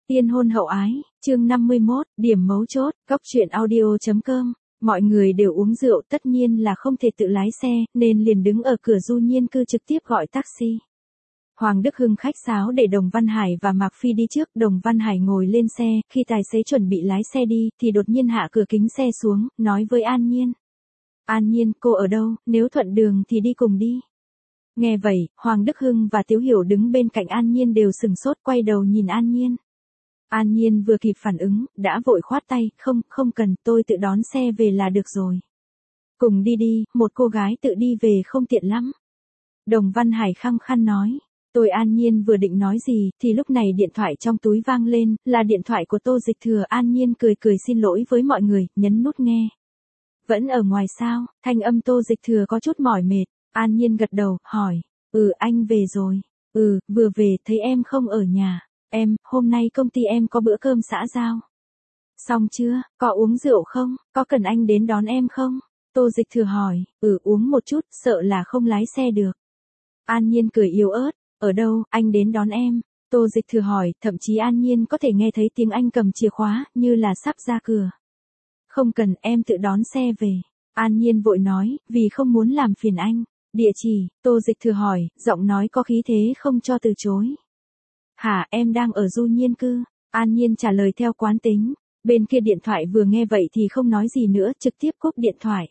Tiên hôn hậu ái, chương 51, điểm mấu chốt, góc truyện audio.com. Mọi người đều uống rượu tất nhiên là không thể tự lái xe, nên liền đứng ở cửa Du Nhiên Cư trực tiếp gọi taxi. Hoàng Đức Hưng khách sáo để Đồng Văn Hải và Mạc Phi đi trước, Đồng Văn Hải ngồi lên xe, khi tài xế chuẩn bị lái xe đi, thì đột nhiên hạ cửa kính xe xuống, nói với An Nhiên. An Nhiên, cô ở đâu, nếu thuận đường thì đi cùng đi. Nghe vậy, Hoàng Đức Hưng và Tiếu Hiểu đứng bên cạnh An Nhiên đều sừng sốt quay đầu nhìn An Nhiên. An Nhiên vừa kịp phản ứng, đã vội khoát tay, không cần, tôi tự đón xe về là được rồi. Cùng đi đi, một cô gái tự đi về không tiện lắm. Đồng Văn Hải khăng khăng nói. Tôi An Nhiên vừa định nói gì, thì lúc này điện thoại trong túi vang lên, là điện thoại của Tô Dịch Thừa. An Nhiên cười cười xin lỗi với mọi người, nhấn nút nghe. Vẫn ở ngoài sao, thanh âm Tô Dịch Thừa có chút mỏi mệt. An Nhiên gật đầu, hỏi, anh về rồi. Vừa về, thấy em không ở nhà. Em, hôm nay công ty em có bữa cơm xã giao. Xong chưa, có uống rượu không, có cần anh đến đón em không? Tô Dịch Thừa hỏi, uống một chút, sợ là không lái xe được. An Nhiên cười yếu ớt, ở đâu, anh đến đón em. Tô Dịch Thừa hỏi, thậm chí An Nhiên có thể nghe thấy tiếng anh cầm chìa khóa, như là sắp ra cửa. Không cần, em tự đón xe về. An Nhiên vội nói, vì không muốn làm phiền anh. Địa chỉ, Tô Dịch Thừa hỏi, giọng nói có khí thế không cho từ chối. Hả, em đang ở Du Nhiên Cư. An Nhiên trả lời theo quán tính. Bên kia điện thoại vừa nghe vậy thì không nói gì nữa, trực tiếp cúp điện thoại.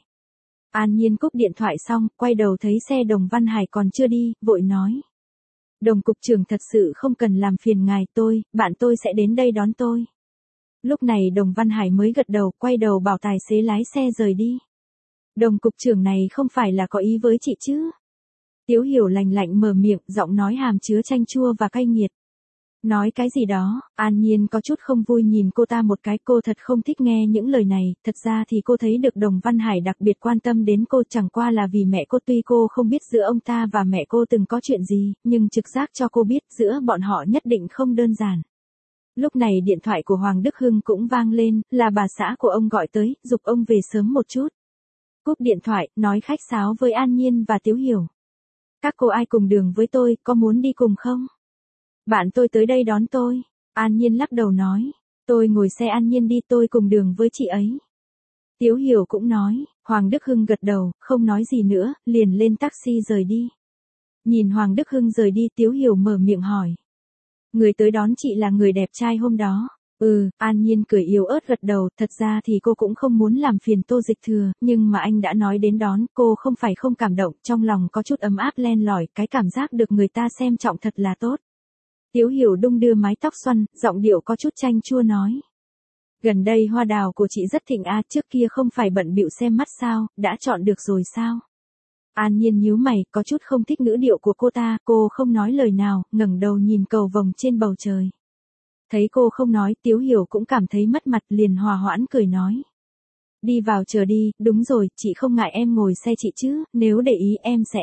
An Nhiên cúp điện thoại xong, quay đầu thấy xe Đồng Văn Hải còn chưa đi, vội nói. Đồng cục trưởng thật sự không cần làm phiền ngài, bạn tôi sẽ đến đây đón tôi. Lúc này Đồng Văn Hải mới gật đầu, quay đầu bảo tài xế lái xe rời đi. Đồng cục trưởng này không phải là có ý với chị chứ? Tiếu Hiểu lạnh lạnh mở miệng, giọng nói hàm chứa chanh chua và cay nghiệt. Nói cái gì đó, An Nhiên có chút không vui nhìn cô ta một cái, cô thật không thích nghe những lời này, thật ra thì cô thấy được Đồng Văn Hải đặc biệt quan tâm đến cô chẳng qua là vì mẹ cô, tuy cô không biết giữa ông ta và mẹ cô từng có chuyện gì, nhưng trực giác cho cô biết giữa bọn họ nhất định không đơn giản. Lúc này điện thoại của Hoàng Đức Hưng cũng vang lên, là bà xã của ông gọi tới, giục ông về sớm một chút. Cúp điện thoại, nói khách sáo với An Nhiên và Tiếu Hiểu. Các cô ai cùng đường với tôi, có muốn đi cùng không? Bạn tôi tới đây đón tôi. An Nhiên lắc đầu nói. Tôi ngồi xe An Nhiên đi, tôi cùng đường với chị ấy. Tiếu Hiểu cũng nói. Hoàng Đức Hưng gật đầu, không nói gì nữa, liền lên taxi rời đi. Nhìn Hoàng Đức Hưng rời đi, Tiếu Hiểu mở miệng hỏi. Người tới đón chị là người đẹp trai hôm đó. An Nhiên cười yếu ớt gật đầu, thật ra thì cô cũng không muốn làm phiền Tô Dịch Thừa, nhưng mà anh đã nói đến đón, cô không phải không cảm động, trong lòng có chút ấm áp len lỏi, cái cảm giác được người ta xem trọng thật là tốt. Tiếu Hiểu đung đưa mái tóc xoăn, giọng điệu có chút chanh chua nói. Gần đây hoa đào của chị rất thịnh trước kia không phải bận bịu xem mắt sao, đã chọn được rồi sao? An Nhiên nhíu mày, có chút không thích ngữ điệu của cô ta, cô không nói lời nào, ngẩng đầu nhìn cầu vồng trên bầu trời. Thấy cô không nói, Tiếu Hiểu cũng cảm thấy mất mặt, liền hòa hoãn cười nói. Đi vào chờ đi, đúng rồi, chị không ngại em ngồi xe chị chứ, nếu để ý em sẽ.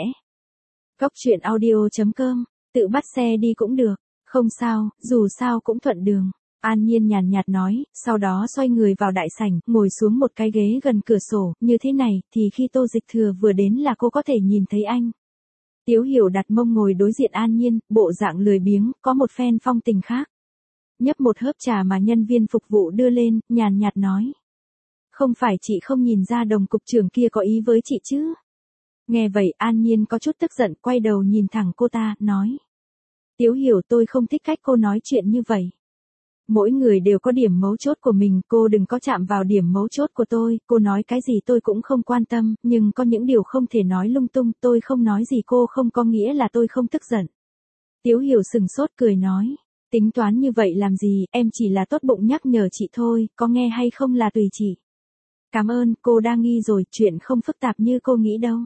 Góc truyện audio.com, tự bắt xe đi cũng được. Không sao, dù sao cũng thuận đường. An Nhiên nhàn nhạt nói, sau đó xoay người vào đại sảnh, ngồi xuống một cái ghế gần cửa sổ, như thế này, thì khi Tô Dịch Thừa vừa đến là cô có thể nhìn thấy anh. Tiếu Hiểu đặt mông ngồi đối diện An Nhiên, bộ dạng lười biếng, có một phen phong tình khác. Nhấp một hớp trà mà nhân viên phục vụ đưa lên, nhàn nhạt nói. Không phải chị không nhìn ra Đồng cục trưởng kia có ý với chị chứ? Nghe vậy An Nhiên có chút tức giận, quay đầu nhìn thẳng cô ta, nói. Tiếu Hiểu, tôi không thích cách cô nói chuyện như vậy. Mỗi người đều có điểm mấu chốt của mình, cô đừng có chạm vào điểm mấu chốt của tôi, cô nói cái gì tôi cũng không quan tâm, nhưng có những điều không thể nói lung tung, tôi không nói gì cô không có nghĩa là tôi không tức giận. Tiếu Hiểu sừng sốt cười nói, tính toán như vậy làm gì, em chỉ là tốt bụng nhắc nhở chị thôi, có nghe hay không là tùy chị. Cảm ơn, cô đa nghi rồi, chuyện không phức tạp như cô nghĩ đâu.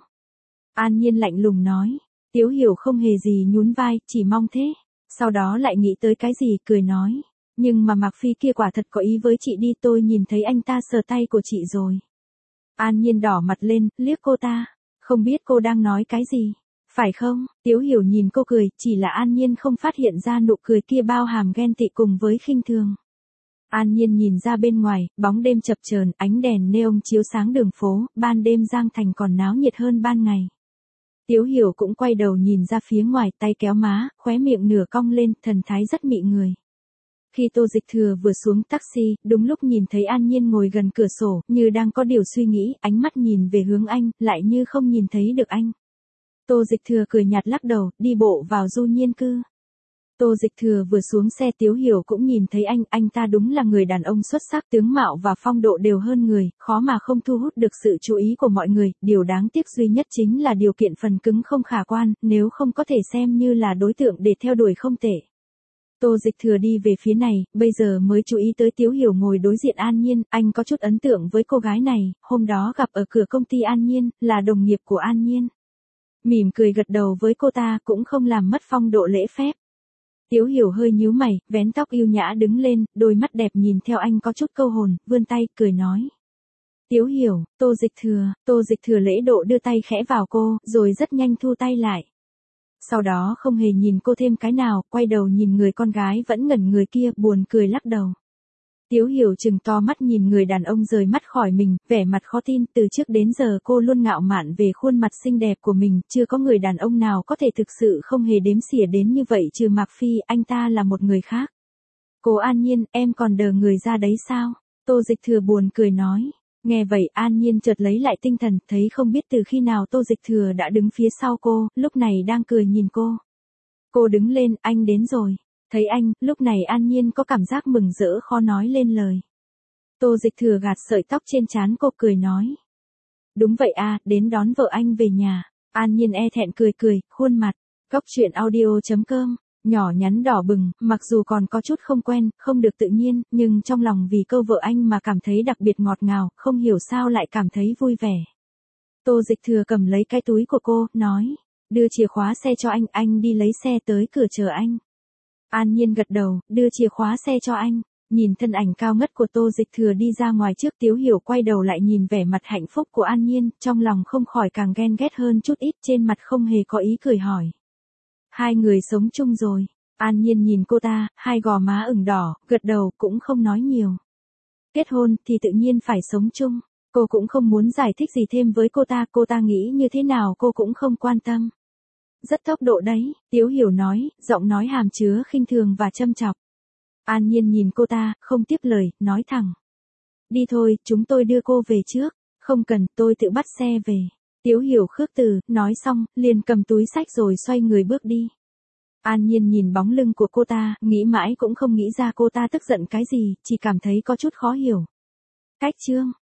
An Nhiên lạnh lùng nói. Tiếu Hiểu không hề gì nhún vai, chỉ mong thế. Sau đó lại nghĩ tới cái gì, cười nói. Nhưng mà Mạc Phi kia quả thật có ý với chị đi, tôi nhìn thấy anh ta sờ tay của chị rồi. An Nhiên đỏ mặt lên, liếc cô ta. Không biết cô đang nói cái gì. Phải không? Tiếu Hiểu nhìn cô cười, chỉ là An Nhiên không phát hiện ra nụ cười kia bao hàm ghen tị cùng với khinh thường. An Nhiên nhìn ra bên ngoài, bóng đêm chập chờn, ánh đèn neon chiếu sáng đường phố, ban đêm Giang Thành còn náo nhiệt hơn ban ngày. Tiếu Hiểu cũng quay đầu nhìn ra phía ngoài, tay kéo má, khóe miệng nửa cong lên, thần thái rất mị người. Khi Tô Dịch Thừa vừa xuống taxi, đúng lúc nhìn thấy An Nhiên ngồi gần cửa sổ, như đang có điều suy nghĩ, ánh mắt nhìn về hướng anh, lại như không nhìn thấy được anh. Tô Dịch Thừa cười nhạt lắc đầu, đi bộ vào du nhiên cư. Tô Dịch Thừa vừa xuống xe Tiếu Hiểu cũng nhìn thấy anh ta đúng là người đàn ông xuất sắc, tướng mạo và phong độ đều hơn người, khó mà không thu hút được sự chú ý của mọi người, điều đáng tiếc duy nhất chính là điều kiện phần cứng không khả quan, nếu không có thể xem như là đối tượng để theo đuổi không tệ. Tô Dịch Thừa đi về phía này, bây giờ mới chú ý tới Tiếu Hiểu ngồi đối diện An Nhiên, anh có chút ấn tượng với cô gái này, hôm đó gặp ở cửa công ty An Nhiên, là đồng nghiệp của An Nhiên. Mỉm cười gật đầu với cô ta cũng không làm mất phong độ lễ phép. Tiếu Hiểu hơi nhíu mày, vén tóc yêu nhã đứng lên, đôi mắt đẹp nhìn theo anh có chút câu hồn, vươn tay, cười nói. Tiếu Hiểu, Tô Dịch Thừa lễ độ đưa tay khẽ vào cô, rồi rất nhanh thu tay lại. Sau đó không hề nhìn cô thêm cái nào, quay đầu nhìn người con gái vẫn ngẩn người kia, buồn cười lắc đầu. Tiếu Hiểu trừng to mắt nhìn người đàn ông rời mắt khỏi mình, vẻ mặt khó tin, từ trước đến giờ cô luôn ngạo mạn về khuôn mặt xinh đẹp của mình, chưa có người đàn ông nào có thể thực sự không hề đếm xỉa đến như vậy trừ Mạc Phi, anh ta là một người khác. Cô An Nhiên, em còn đờ người ra đấy sao? Tô Dịch Thừa buồn cười nói. Nghe vậy An Nhiên chợt lấy lại tinh thần, thấy không biết từ khi nào Tô Dịch Thừa đã đứng phía sau cô, lúc này đang cười nhìn cô. Cô đứng lên, anh đến rồi. Thấy anh, lúc này An Nhiên có cảm giác mừng rỡ khó nói lên lời. Tô Dịch Thừa gạt sợi tóc trên trán cô cười nói. Đúng vậy à, đến đón vợ anh về nhà. An Nhiên e thẹn cười, khuôn mặt. Cóc truyện audio.com, nhỏ nhắn đỏ bừng, mặc dù còn có chút không quen, không được tự nhiên, nhưng trong lòng vì câu vợ anh mà cảm thấy đặc biệt ngọt ngào, không hiểu sao lại cảm thấy vui vẻ. Tô Dịch Thừa cầm lấy cái túi của cô, nói. Đưa chìa khóa xe cho anh đi lấy xe tới cửa chờ anh. An Nhiên gật đầu, đưa chìa khóa xe cho anh. Nhìn thân ảnh cao ngất của Tô Dịch Thừa đi ra ngoài trước, Tiếu Hiểu quay đầu lại nhìn vẻ mặt hạnh phúc của An Nhiên, trong lòng không khỏi càng ghen ghét hơn chút ít, trên mặt không hề có ý cười hỏi. Hai người sống chung rồi. An Nhiên nhìn cô ta, hai gò má ửng đỏ, gật đầu cũng không nói nhiều. Kết hôn thì tự nhiên phải sống chung. Cô cũng không muốn giải thích gì thêm với cô ta nghĩ như thế nào cô cũng không quan tâm. Rất tốc độ đấy, Tiếu Hiểu nói, giọng nói hàm chứa khinh thường và châm chọc. An Nhiên nhìn cô ta, không tiếp lời, nói thẳng. Đi thôi, chúng tôi đưa cô về trước. Không cần, tôi tự bắt xe về. Tiếu Hiểu khước từ, nói xong, liền cầm túi xách rồi xoay người bước đi. An Nhiên nhìn bóng lưng của cô ta, nghĩ mãi cũng không nghĩ ra cô ta tức giận cái gì, chỉ cảm thấy có chút khó hiểu. Cách chương